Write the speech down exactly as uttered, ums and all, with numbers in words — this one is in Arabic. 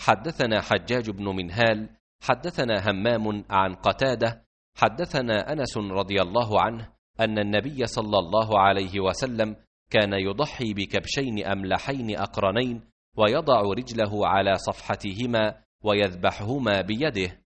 حدثنا حجاج بن منهال حدثنا همام عن قتادة حدثنا أنس رضي الله عنه أن النبي صلى الله عليه وسلم كان يضحي بكبشين أملحين أقرنين ويضع رجله على صفحتهما ويذبحهما بيده.